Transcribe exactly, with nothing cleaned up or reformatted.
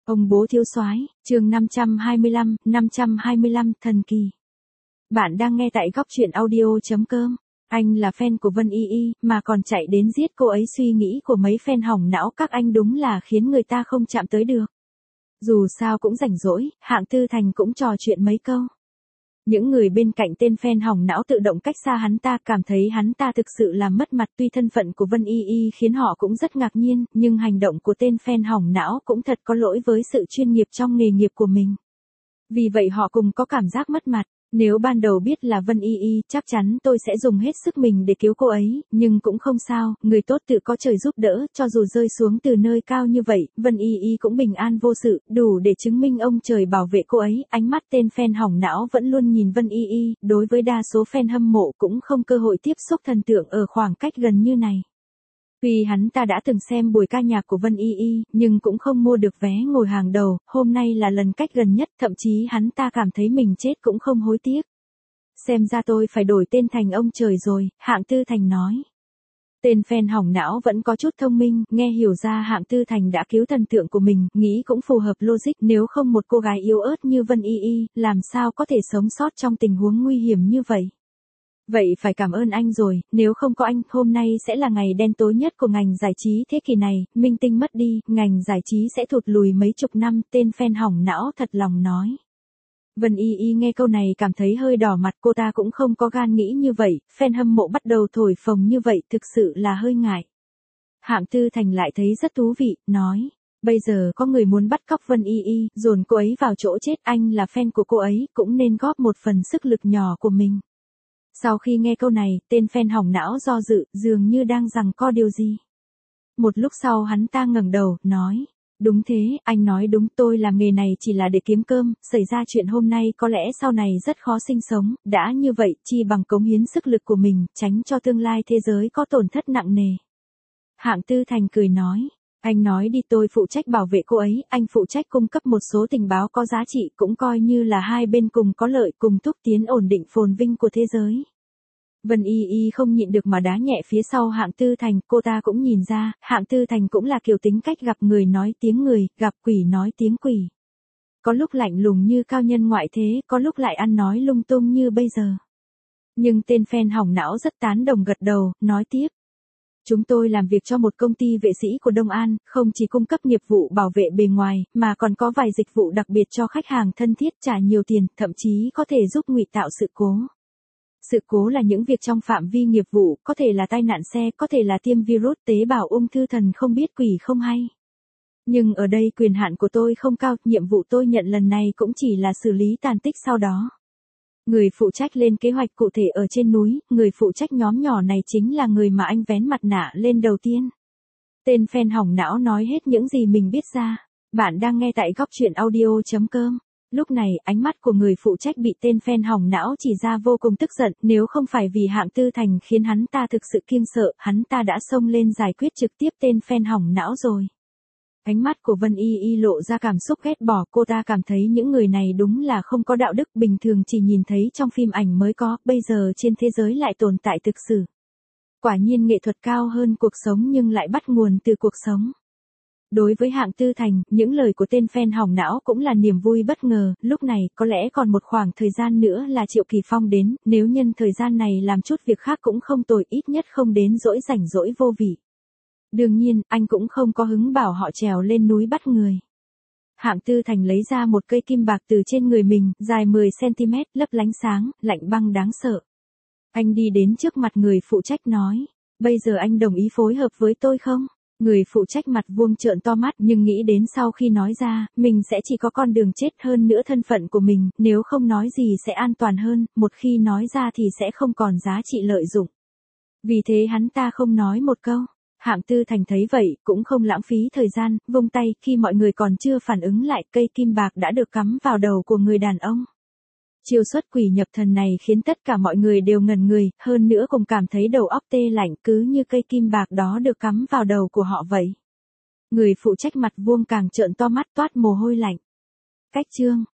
Ông bố thiếu soái, chương năm trăm hai mươi lăm, năm trăm hai mươi lăm, thần kỳ. Bạn đang nghe tại góc truyện audio chấm com. Anh là fan của Vân Y Y, mà còn chạy đến giết cô ấy, suy nghĩ của mấy fan hỏng não các anh đúng là khiến người ta không chạm tới được. Dù sao cũng rảnh rỗi, Hạng Tư Thành cũng trò chuyện mấy câu. Những người bên cạnh tên fan hỏng não tự động cách xa hắn ta, cảm thấy hắn ta thực sự là mất mặt. Tuy thân phận của Vân Y Y khiến họ cũng rất ngạc nhiên, nhưng hành động của tên fan hỏng não cũng thật có lỗi với sự chuyên nghiệp trong nghề nghiệp của mình. Vì vậy họ cùng có cảm giác mất mặt. Nếu ban đầu biết là Vân Y Y, chắc chắn tôi sẽ dùng hết sức mình để cứu cô ấy, nhưng cũng không sao, người tốt tự có trời giúp đỡ, cho dù rơi xuống từ nơi cao như vậy, Vân Y Y cũng bình an vô sự, đủ để chứng minh ông trời bảo vệ cô ấy. Ánh mắt tên fan hỏng não vẫn luôn nhìn Vân Y Y, đối với đa số fan hâm mộ cũng không cơ hội tiếp xúc thần tượng ở khoảng cách gần như này. Tuy hắn ta đã từng xem buổi ca nhạc của Vân Y Y, nhưng cũng không mua được vé ngồi hàng đầu, hôm nay là lần cách gần nhất, thậm chí hắn ta cảm thấy mình chết cũng không hối tiếc. Xem ra tôi phải đổi tên thành ông trời rồi, Hạng Tư Thành nói. Tên fan hỏng não vẫn có chút thông minh, nghe hiểu ra Hạng Tư Thành đã cứu thần tượng của mình, nghĩ cũng phù hợp logic, nếu không một cô gái yếu ớt như Vân Y Y, làm sao có thể sống sót trong tình huống nguy hiểm như vậy. Vậy phải cảm ơn anh rồi, nếu không có anh, hôm nay sẽ là ngày đen tối nhất của ngành giải trí thế kỷ này, minh tinh mất đi, ngành giải trí sẽ thụt lùi mấy chục năm, tên fan hỏng não thật lòng nói. Vân Y Y nghe câu này cảm thấy hơi đỏ mặt, cô ta cũng không có gan nghĩ như vậy, fan hâm mộ bắt đầu thổi phồng như vậy, thực sự là hơi ngại. Hạng Tư Thành lại thấy rất thú vị, nói. Bây giờ có người muốn bắt cóc Vân Y Y, dồn cô ấy vào chỗ chết, anh là fan của cô ấy, cũng nên góp một phần sức lực nhỏ của mình. Sau khi nghe câu này, tên fan hỏng não do dự, dường như đang giằng co điều gì. Một lúc sau hắn ta ngẩng đầu, nói. Đúng thế, anh nói đúng, tôi làm nghề này chỉ là để kiếm cơm, xảy ra chuyện hôm nay có lẽ sau này rất khó sinh sống, đã như vậy, chi bằng cống hiến sức lực của mình, tránh cho tương lai thế giới có tổn thất nặng nề. Hạng Tư Thành cười nói. Anh nói đi, tôi phụ trách bảo vệ cô ấy, anh phụ trách cung cấp một số tình báo có giá trị, cũng coi như là hai bên cùng có lợi, cùng thúc tiến ổn định phồn vinh của thế giới. Vân Y Y không nhịn được mà đá nhẹ phía sau Hạng Tư Thành, cô ta cũng nhìn ra, Hạng Tư Thành cũng là kiểu tính cách gặp người nói tiếng người, gặp quỷ nói tiếng quỷ. Có lúc lạnh lùng như cao nhân ngoại thế, có lúc lại ăn nói lung tung như bây giờ. Nhưng tên fan hỏng não rất tán đồng gật đầu, nói tiếp. Chúng tôi làm việc cho một công ty vệ sĩ của Đông An, không chỉ cung cấp nghiệp vụ bảo vệ bề ngoài, mà còn có vài dịch vụ đặc biệt cho khách hàng thân thiết, trả nhiều tiền, thậm chí có thể giúp ngụy tạo sự cố. Sự cố là những việc trong phạm vi nghiệp vụ, có thể là tai nạn xe, có thể là tiêm virus, tế bào ung thư, thần không biết quỷ không hay. Nhưng ở đây quyền hạn của tôi không cao, nhiệm vụ tôi nhận lần này cũng chỉ là xử lý tàn tích sau đó. Người phụ trách lên kế hoạch cụ thể ở trên núi, người phụ trách nhóm nhỏ này chính là người mà anh vén mặt nạ lên đầu tiên. Tên fan hỏng não nói hết những gì mình biết ra. Bạn đang nghe tại góc truyện audio chấm com. Lúc này, ánh mắt của người phụ trách bị tên fan hỏng não chỉ ra vô cùng tức giận, nếu không phải vì Hạng Tư Thành khiến hắn ta thực sự kiêng sợ, hắn ta đã xông lên giải quyết trực tiếp tên fan hỏng não rồi. Ánh mắt của Vân Y Y lộ ra cảm xúc ghét bỏ, cô ta cảm thấy những người này đúng là không có đạo đức, bình thường chỉ nhìn thấy trong phim ảnh mới có, bây giờ trên thế giới lại tồn tại thực sự. Quả nhiên nghệ thuật cao hơn cuộc sống nhưng lại bắt nguồn từ cuộc sống. Đối với Hạng Tư Thành, những lời của tên fan hỏng não cũng là niềm vui bất ngờ, lúc này có lẽ còn một khoảng thời gian nữa là Triệu Kỳ Phong đến, nếu nhân thời gian này làm chút việc khác cũng không tồi, ít nhất không đến dỗi rảnh rỗi vô vị. Đương nhiên, anh cũng không có hứng bảo họ trèo lên núi bắt người. Hạng Tư Thành lấy ra một cây kim bạc từ trên người mình, dài mười xăng-ti-mét, lấp lánh sáng, lạnh băng đáng sợ. Anh đi đến trước mặt người phụ trách nói, bây giờ anh đồng ý phối hợp với tôi không? Người phụ trách mặt vuông trợn to mắt, nhưng nghĩ đến sau khi nói ra, mình sẽ chỉ có con đường chết, hơn nữa thân phận của mình, nếu không nói gì sẽ an toàn hơn, một khi nói ra thì sẽ không còn giá trị lợi dụng. Vì thế hắn ta không nói một câu. Hạng Tư Thành thấy vậy, cũng không lãng phí thời gian, vung tay, khi mọi người còn chưa phản ứng lại, cây kim bạc đã được cắm vào đầu của người đàn ông. Chiêu xuất quỷ nhập thần này khiến tất cả mọi người đều ngẩn người, hơn nữa cùng cảm thấy đầu óc tê lạnh, cứ như cây kim bạc đó được cắm vào đầu của họ vậy. Người phụ trách mặt vuông càng trợn to mắt, toát mồ hôi lạnh. Cách chương